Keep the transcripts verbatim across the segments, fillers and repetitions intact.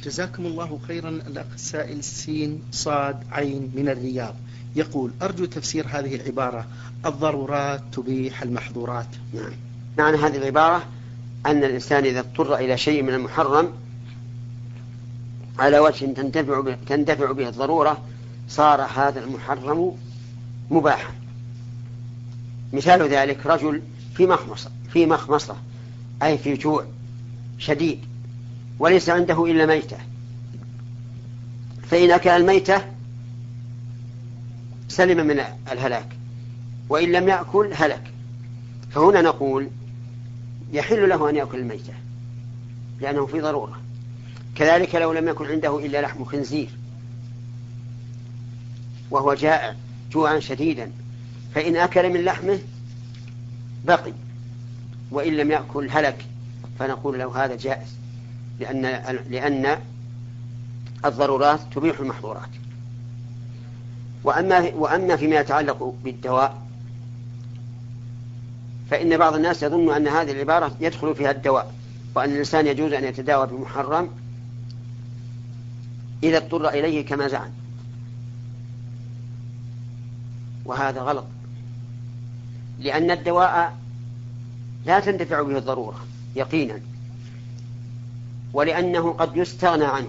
جزاكم الله خيرا. الأخ السائل سين صاد عين من الرياض يقول: أرجو تفسير هذه العبارة: الضرورات تبيح المحظورات. نعم، معنى هذه العبارة أن الإنسان إذا اضطر إلى شيء من المحرم على وجه تنتفع به, تنتفع به الضرورة صار هذا المحرم مباحا. مثال ذلك رجل في مخمصة في مخمصة أي في جوع شديد وليس عنده إلا ميتة، فإن أكل الميتة سلم من الهلاك، وإن لم يأكل هلك. فهنا نقول يحل له أن يأكل الميتة لأنه في ضرورة. كذلك لو لم يكن عنده إلا لحم خنزير وهو جائع جوعا شديدا، فإن أكل من لحمه بقي وإن لم يأكل هلك، فنقول له هذا جائز، لأن, لأن الضرورات تبيح المحظورات. وأما, وأما فيما يتعلق بالدواء فإن بعض الناس يظن أن هذه العبارة يدخل فيها الدواء، وأن الإنسان يجوز أن يتداوى بمحرم إذا اضطر إليه كما زعم، وهذا غلط، لأن الدواء لا تنتفع به الضرورة يقينا، ولأنه قد يستغنى عنه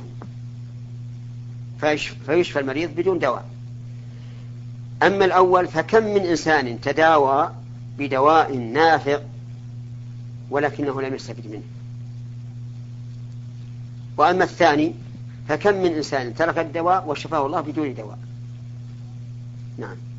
فيشفى المريض بدون دواء. أما الأول فكم من إنسان تداوى بدواء نافع ولكنه لم يستفد منه. وأما الثاني فكم من إنسان ترك الدواء وشفاه الله بدون دواء. نعم.